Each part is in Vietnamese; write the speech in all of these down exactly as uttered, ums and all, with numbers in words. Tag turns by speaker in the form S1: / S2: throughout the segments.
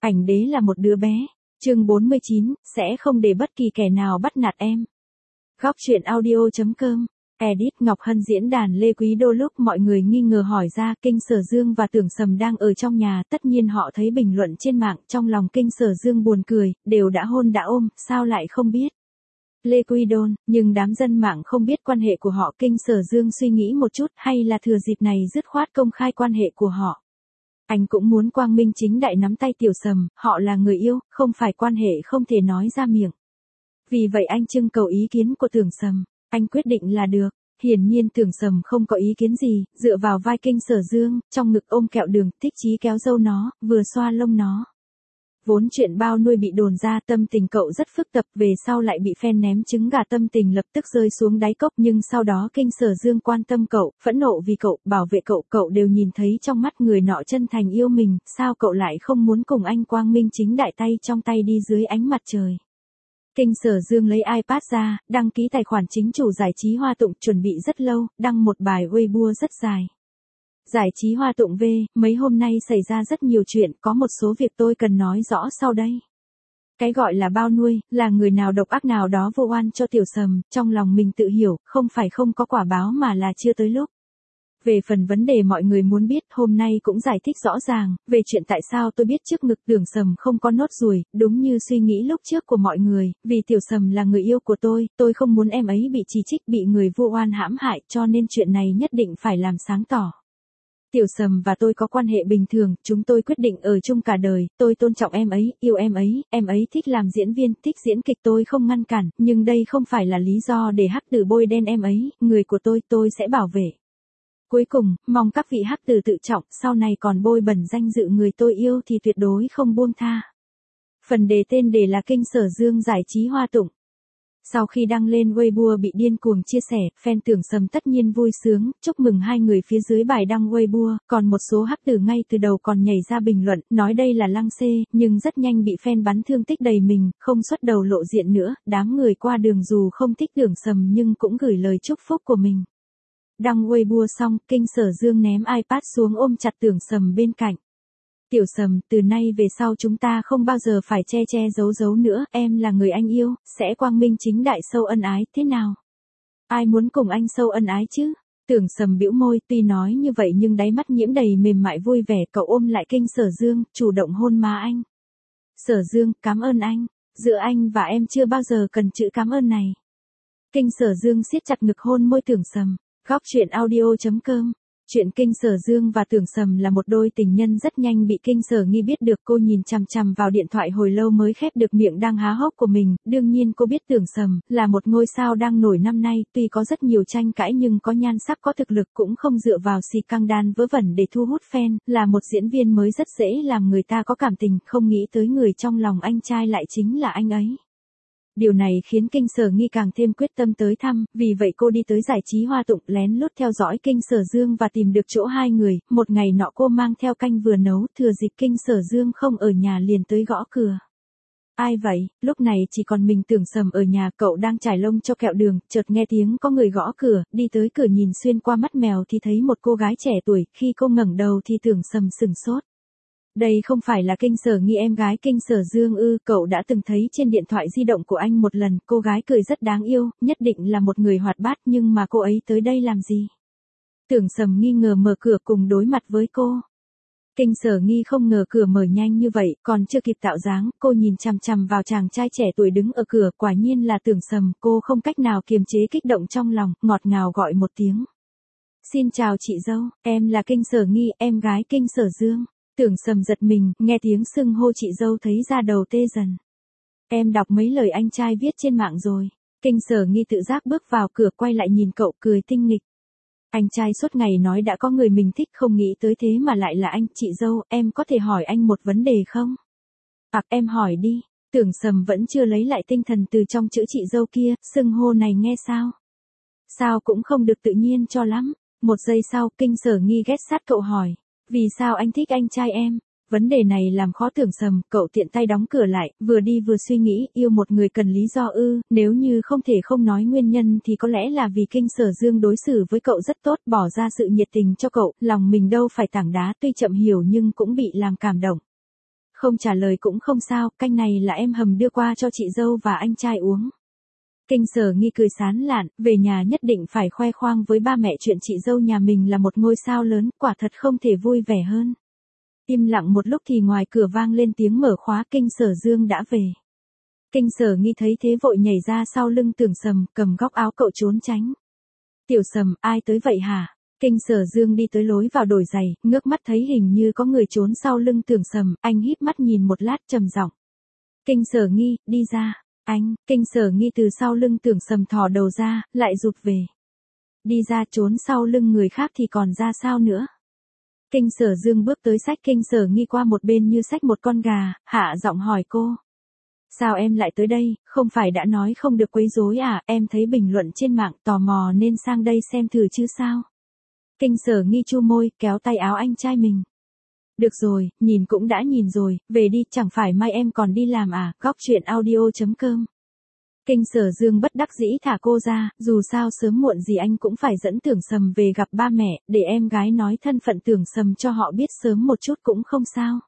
S1: Ảnh đế là một đứa bé. Chương bốn mươi chín, sẽ không để bất kỳ kẻ nào bắt nạt em. Góc truyện audio chấm com. Edit Ngọc Hân diễn đàn Lê Quý Đô. Lúc mọi người nghi ngờ hỏi ra, Kinh Sở Dương và Tưởng Sầm đang ở trong nhà, tất nhiên họ thấy bình luận trên mạng, trong lòng Kinh Sở Dương buồn cười, đều đã hôn đã ôm, sao lại không biết. Lê Quý Đôn, nhưng đám dân mạng không biết quan hệ của họ. Kinh Sở Dương suy nghĩ một chút, hay là thừa dịp này dứt khoát công khai quan hệ của họ. Anh cũng muốn quang minh chính đại nắm tay Tiểu Sầm, họ là người yêu, không phải quan hệ không thể nói ra miệng. Vì vậy anh trưng cầu ý kiến của Tưởng Sầm, anh quyết định là được. Hiển nhiên Tưởng Sầm không có ý kiến gì, dựa vào vai Kinh Sở Dương, trong ngực ôm kẹo đường, thích chí kéo râu nó, vừa xoa lông nó. Vốn chuyện bao nuôi bị đồn ra, tâm tình cậu rất phức tạp, về sau lại bị fan ném trứng gà, tâm tình lập tức rơi xuống đáy cốc. Nhưng sau đó Kinh Sở Dương quan tâm cậu, phẫn nộ vì cậu, bảo vệ cậu, cậu đều nhìn thấy trong mắt người nọ chân thành yêu mình, sao cậu lại không muốn cùng anh quang minh chính đại tay trong tay đi dưới ánh mặt trời. Kinh Sở Dương lấy iPad ra, đăng ký tài khoản chính chủ giải trí Hoa Tụng, chuẩn bị rất lâu, đăng một bài Weibo rất dài. Giải trí Hoa Tụng V, mấy hôm nay xảy ra rất nhiều chuyện, có một số việc tôi cần nói rõ sau đây. Cái gọi là bao nuôi, là người nào độc ác nào đó vô oan cho Tiểu Sầm, trong lòng mình tự hiểu, không phải không có quả báo mà là chưa tới lúc. Về phần vấn đề mọi người muốn biết, hôm nay cũng giải thích rõ ràng, về chuyện tại sao tôi biết trước ngực Tưởng Sầm không có nốt ruồi, đúng như suy nghĩ lúc trước của mọi người, vì Tiểu Sầm là người yêu của tôi, tôi không muốn em ấy bị chỉ trích, bị người vô oan hãm hại, cho nên chuyện này nhất định phải làm sáng tỏ. Tiểu Sầm và tôi có quan hệ bình thường, chúng tôi quyết định ở chung cả đời, tôi tôn trọng em ấy, yêu em ấy, em ấy thích làm diễn viên, thích diễn kịch, tôi không ngăn cản, nhưng đây không phải là lý do để hắc tử bôi đen em ấy, người của tôi, tôi sẽ bảo vệ. Cuối cùng, mong các vị hắc tử tự trọng, sau này còn bôi bẩn danh dự người tôi yêu thì tuyệt đối không buông tha. Phần đề tên đề là Kinh Sở Dương giải trí Hoa Tụng. Sau khi đăng lên Weibo bị điên cuồng chia sẻ, fan Tưởng Sầm tất nhiên vui sướng, chúc mừng hai người phía dưới bài đăng Weibo, còn một số hắc tử ngay từ đầu còn nhảy ra bình luận, nói đây là lăng xê, nhưng rất nhanh bị fan bắn thương tích đầy mình, không xuất đầu lộ diện nữa, đám người qua đường dù không thích Tưởng Sầm nhưng cũng gửi lời chúc phúc của mình. Đăng Weibo xong, Kinh Sở Dương ném iPad xuống ôm chặt Tưởng Sầm bên cạnh. Tiểu Sầm, từ nay về sau chúng ta không bao giờ phải che che giấu giấu nữa, em là người anh yêu, sẽ quang minh chính đại sâu ân ái, thế nào? Ai muốn cùng anh sâu ân ái chứ? Tưởng Sầm bĩu môi, tuy nói như vậy nhưng đáy mắt nhiễm đầy mềm mại vui vẻ, cậu ôm lại Kinh Sở Dương, chủ động hôn má anh. Sở Dương, cảm ơn anh, giữa anh và em chưa bao giờ cần chữ cảm ơn này. Kinh Sở Dương siết chặt ngực hôn môi Tưởng Sầm. Góc truyện audio chấm com. Chuyện Kinh Sở Dương và Tưởng Sầm là một đôi tình nhân rất nhanh bị Kinh Sở Nghi biết được, cô nhìn chằm chằm vào điện thoại hồi lâu mới khép được miệng đang há hốc của mình, đương nhiên cô biết Tưởng Sầm là một ngôi sao đang nổi năm nay, tuy có rất nhiều tranh cãi nhưng có nhan sắc có thực lực, cũng không dựa vào xì căng đan vớ vẩn để thu hút fan, là một diễn viên mới rất dễ làm người ta có cảm tình, không nghĩ tới người trong lòng anh trai lại chính là anh ấy. Điều này khiến Kinh Sở Nghi càng thêm quyết tâm tới thăm, vì vậy cô đi tới giải trí Hoa Tụng, lén lút theo dõi Kinh Sở Dương và tìm được chỗ hai người. Một ngày nọ cô mang theo canh vừa nấu, thừa dịp Kinh Sở Dương không ở nhà liền tới gõ cửa. Ai vậy? Lúc này chỉ còn mình Tưởng Sầm ở nhà, cậu đang trải lông cho kẹo đường, chợt nghe tiếng có người gõ cửa, đi tới cửa nhìn xuyên qua mắt mèo thì thấy một cô gái trẻ tuổi, khi cô ngẩng đầu thì Tưởng Sầm sửng sốt. Đây không phải là Kinh Sở Nghi em gái Kinh Sở Dương ư? Cậu đã từng thấy trên điện thoại di động của anh một lần, cô gái cười rất đáng yêu, nhất định là một người hoạt bát, nhưng mà cô ấy tới đây làm gì? Tưởng Sầm nghi ngờ mở cửa cùng đối mặt với cô. Kinh Sở Nghi không ngờ cửa mở nhanh như vậy, còn chưa kịp tạo dáng, cô nhìn chằm chằm vào chàng trai trẻ tuổi đứng ở cửa, quả nhiên là Tưởng Sầm, cô không cách nào kiềm chế kích động trong lòng, ngọt ngào gọi một tiếng. Xin chào chị dâu, em là Kinh Sở Nghi, em gái Kinh Sở Dương. Tưởng Sầm giật mình, nghe tiếng xưng hô chị dâu thấy da đầu tê dần. Em đọc mấy lời anh trai viết trên mạng rồi. Kinh Sở Nghi tự giác bước vào cửa, quay lại nhìn cậu, cười tinh nghịch. Anh trai suốt ngày nói đã có người mình thích, không nghĩ tới thế mà lại là anh. Chị dâu, em có thể hỏi anh một vấn đề không? À, em hỏi đi. Tưởng Sầm vẫn chưa lấy lại tinh thần từ trong chữ chị dâu kia, xưng hô này nghe sao? Sao cũng không được tự nhiên cho lắm. Một giây sau, Kinh Sở Nghi ghé sát cậu hỏi. Vì sao anh thích anh trai em? Vấn đề này làm khó Tưởng Sầm, cậu tiện tay đóng cửa lại, vừa đi vừa suy nghĩ, yêu một người cần lý do ư, nếu như không thể không nói nguyên nhân thì có lẽ là vì Kinh Sở Dương đối xử với cậu rất tốt, bỏ ra sự nhiệt tình cho cậu, lòng mình đâu phải tảng đá, tuy chậm hiểu nhưng cũng bị làm cảm động. Không trả lời cũng không sao, canh này là em hầm đưa qua cho chị dâu và anh trai uống. Kinh Sở Nghi cười sán lạn, về nhà nhất định phải khoe khoang với ba mẹ chuyện chị dâu nhà mình là một ngôi sao lớn, quả thật không thể vui vẻ hơn. Im lặng một lúc thì ngoài cửa vang lên tiếng mở khóa, Kinh Sở Dương đã về. Kinh Sở Nghi thấy thế vội nhảy ra sau lưng Tưởng Sầm, cầm góc áo cậu trốn tránh. Tiểu Sầm, ai tới vậy hả? Kinh Sở Dương đi tới lối vào đổi giày, ngước mắt thấy hình như có người trốn sau lưng Tưởng Sầm, anh híp mắt nhìn một lát trầm giọng. Kinh Sở Nghi, đi ra. Anh, Kinh Sở Nghi từ sau lưng Tưởng Sầm thò đầu ra, lại rụt về. Đi ra trốn sau lưng người khác thì còn ra sao nữa? Kinh Sở Dương bước tới xách Kinh Sở Nghi qua một bên như xách một con gà, hạ giọng hỏi cô. Sao em lại tới đây, không phải đã nói không được quấy rối à, em thấy bình luận trên mạng tò mò nên sang đây xem thử chứ sao? Kinh Sở Nghi chu môi, kéo tay áo anh trai mình. Được rồi, nhìn cũng đã nhìn rồi, về đi, chẳng phải mai em còn đi làm à, góc chuyện audio chấm com. Kinh Sở Dương bất đắc dĩ thả cô ra, dù sao sớm muộn gì anh cũng phải dẫn Tưởng Sầm về gặp ba mẹ, để em gái nói thân phận Tưởng Sầm cho họ biết sớm một chút cũng không sao.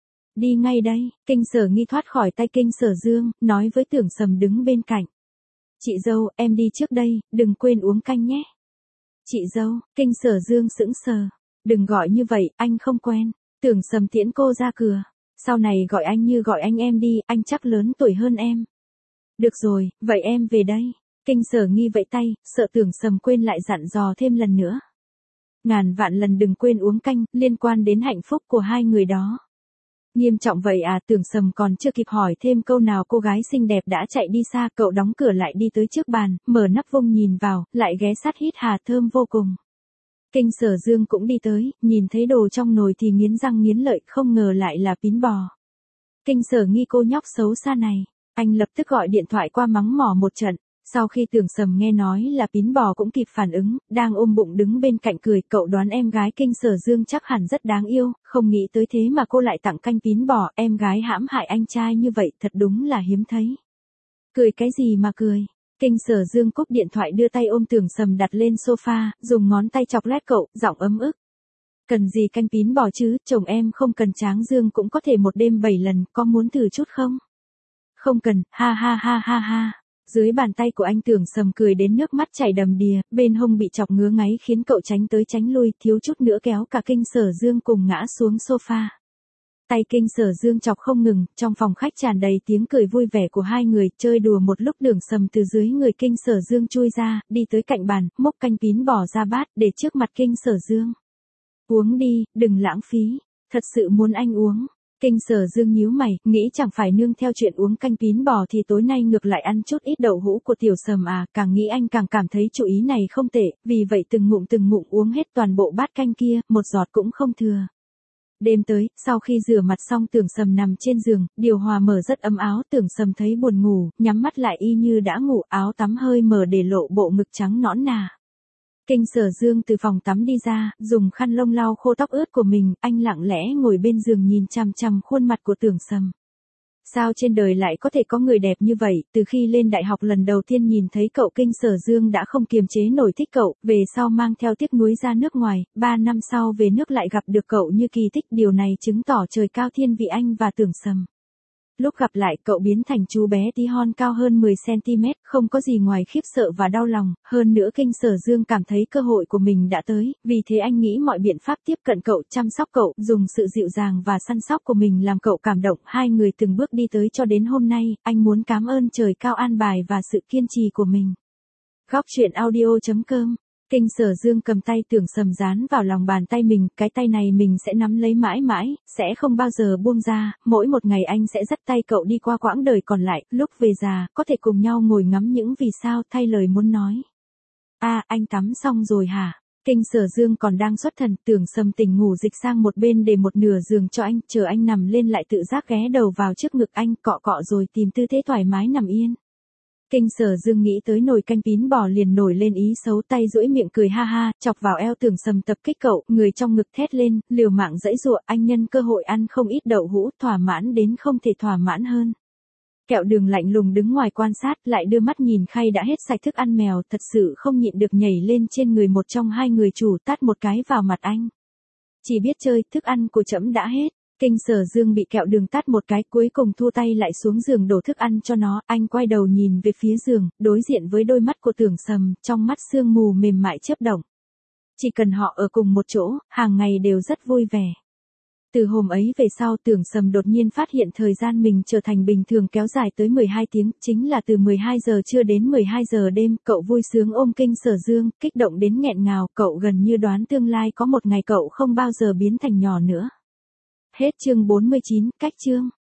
S1: Đi ngay đây, Kinh Sở Nghi thoát khỏi tay Kinh Sở Dương, nói với Tưởng Sầm đứng bên cạnh. Chị dâu, em đi trước đây, đừng quên uống canh nhé. Chị dâu, Kinh Sở Dương sững sờ. Đừng gọi như vậy, anh không quen. Tưởng Sầm tiễn cô ra cửa. Sau này gọi anh như gọi anh em đi, anh chắc lớn tuổi hơn em. Được rồi, vậy em về đây. Kinh Sở Nghi vẫy tay, sợ Tưởng Sầm quên lại dặn dò thêm lần nữa. Ngàn vạn lần đừng quên uống canh, liên quan đến hạnh phúc của hai người đó. Nghiêm trọng vậy à, Tưởng Sầm còn chưa kịp hỏi thêm câu nào cô gái xinh đẹp đã chạy đi xa, cậu đóng cửa lại đi tới trước bàn, mở nắp vung nhìn vào, lại ghé sát hít hà thơm vô cùng. Kinh Sở Dương cũng đi tới, nhìn thấy đồ trong nồi thì nghiến răng nghiến lợi, không ngờ lại là pín bò. Kinh Sở Nghi cô nhóc xấu xa này, anh lập tức gọi điện thoại qua mắng mỏ một trận. Sau khi Tưởng Sầm nghe nói là pín bò cũng kịp phản ứng, đang ôm bụng đứng bên cạnh cười, cậu đoán em gái Kinh Sở Dương chắc hẳn rất đáng yêu, không nghĩ tới thế mà cô lại tặng canh pín bò, em gái hãm hại anh trai như vậy thật đúng là hiếm thấy. Cười cái gì mà cười? Kinh Sở Dương cúp điện thoại đưa tay ôm Tưởng Sầm đặt lên sofa, dùng ngón tay chọc lét cậu, giọng ấm ức. Cần gì canh pín bò chứ, chồng em không cần tráng dương cũng có thể một đêm bảy lần, có muốn thử chút không? Không cần, ha ha ha ha ha. Dưới bàn tay của anh Tưởng Sầm cười đến nước mắt chảy đầm đìa, bên hông bị chọc ngứa ngáy khiến cậu tránh tới tránh lui, thiếu chút nữa kéo cả Kinh Sở Dương cùng ngã xuống sofa. Tay Kinh Sở Dương chọc không ngừng, trong phòng khách tràn đầy tiếng cười vui vẻ của hai người, chơi đùa một lúc Tưởng Sầm từ dưới người Kinh Sở Dương chui ra, đi tới cạnh bàn, múc canh pín bò ra bát, để trước mặt Kinh Sở Dương. Uống đi, đừng lãng phí, thật sự muốn anh uống. Kinh Sở Dương nhíu mày, nghĩ chẳng phải nương theo chuyện uống canh pín bò thì tối nay ngược lại ăn chút ít đậu hũ của Tiểu Sầm à, càng nghĩ anh càng cảm thấy chủ ý này không tệ, vì vậy từng ngụm từng ngụm uống hết toàn bộ bát canh kia, một giọt cũng không thừa. Đêm tới, sau khi rửa mặt xong Tưởng Sầm nằm trên giường, điều hòa mở rất ấm áo, Tưởng Sầm thấy buồn ngủ, nhắm mắt lại y như đã ngủ, áo tắm hơi mở để lộ bộ ngực trắng nõn nà. Kinh Sở Dương từ phòng tắm đi ra, dùng khăn lông lau khô tóc ướt của mình, anh lặng lẽ ngồi bên giường nhìn chằm chằm khuôn mặt của Tưởng Sầm. Sao trên đời lại có thể có người đẹp như vậy, từ khi lên đại học lần đầu tiên nhìn thấy cậu Kinh Sở Dương đã không kiềm chế nổi thích cậu, về sau mang theo tiếc nuối ra nước ngoài, ba năm sau về nước lại gặp được cậu như kỳ tích, điều này chứng tỏ trời cao thiên vị anh và Tưởng Sầm. Lúc gặp lại cậu biến thành chú bé tí hon cao hơn mười xăng ti mét, không có gì ngoài khiếp sợ và đau lòng, hơn nữa Kinh Sở Dương cảm thấy cơ hội của mình đã tới, vì thế anh nghĩ mọi biện pháp tiếp cận cậu, chăm sóc cậu, dùng sự dịu dàng và săn sóc của mình làm cậu cảm động, hai người từng bước đi tới cho đến hôm nay, anh muốn cảm ơn trời cao an bài và sự kiên trì của mình. Góc chuyện audio chấm com. Kinh Sở Dương cầm tay Tưởng Sầm dán vào lòng bàn tay mình, cái tay này mình sẽ nắm lấy mãi mãi, sẽ không bao giờ buông ra, mỗi một ngày anh sẽ dắt tay cậu đi qua quãng đời còn lại, lúc về già, có thể cùng nhau ngồi ngắm những vì sao, thay lời muốn nói. À, anh tắm xong rồi hả? Kinh Sở Dương còn đang xuất thần, Tưởng Sầm tỉnh ngủ dịch sang một bên để một nửa giường cho anh, chờ anh nằm lên lại tự giác ghé đầu vào trước ngực anh, cọ cọ rồi tìm tư thế thoải mái nằm yên. Kinh Sở Dương nghĩ tới nồi canh pín bò liền nổi lên ý xấu, tay duỗi miệng cười ha ha, chọc vào eo Tưởng Sầm tập kích cậu, người trong ngực thét lên, liều mạng giãy giụa, anh nhân cơ hội ăn không ít đậu hũ, thỏa mãn đến không thể thỏa mãn hơn. Kẹo Đường lạnh lùng đứng ngoài quan sát, lại đưa mắt nhìn khay đã hết sạch thức ăn mèo, thật sự không nhịn được nhảy lên trên người một trong hai người chủ, tát một cái vào mặt anh. Chỉ biết chơi, thức ăn của trẫm đã hết. Kinh Sở Dương bị kẹo đường tát một cái, cuối cùng thu tay lại xuống giường đổ thức ăn cho nó, anh quay đầu nhìn về phía giường, đối diện với đôi mắt của Tưởng Sầm, trong mắt sương mù mềm mại chớp động. Chỉ cần họ ở cùng một chỗ, hàng ngày đều rất vui vẻ. Từ hôm ấy về sau Tưởng Sầm đột nhiên phát hiện thời gian mình trở thành bình thường kéo dài tới mười hai tiếng, chính là từ mười hai giờ trưa đến mười hai giờ đêm, cậu vui sướng ôm Kinh Sở Dương, kích động đến nghẹn ngào, cậu gần như đoán tương lai có một ngày cậu không bao giờ biến thành nhỏ nữa. Hết chương bốn mươi chín, cách chương.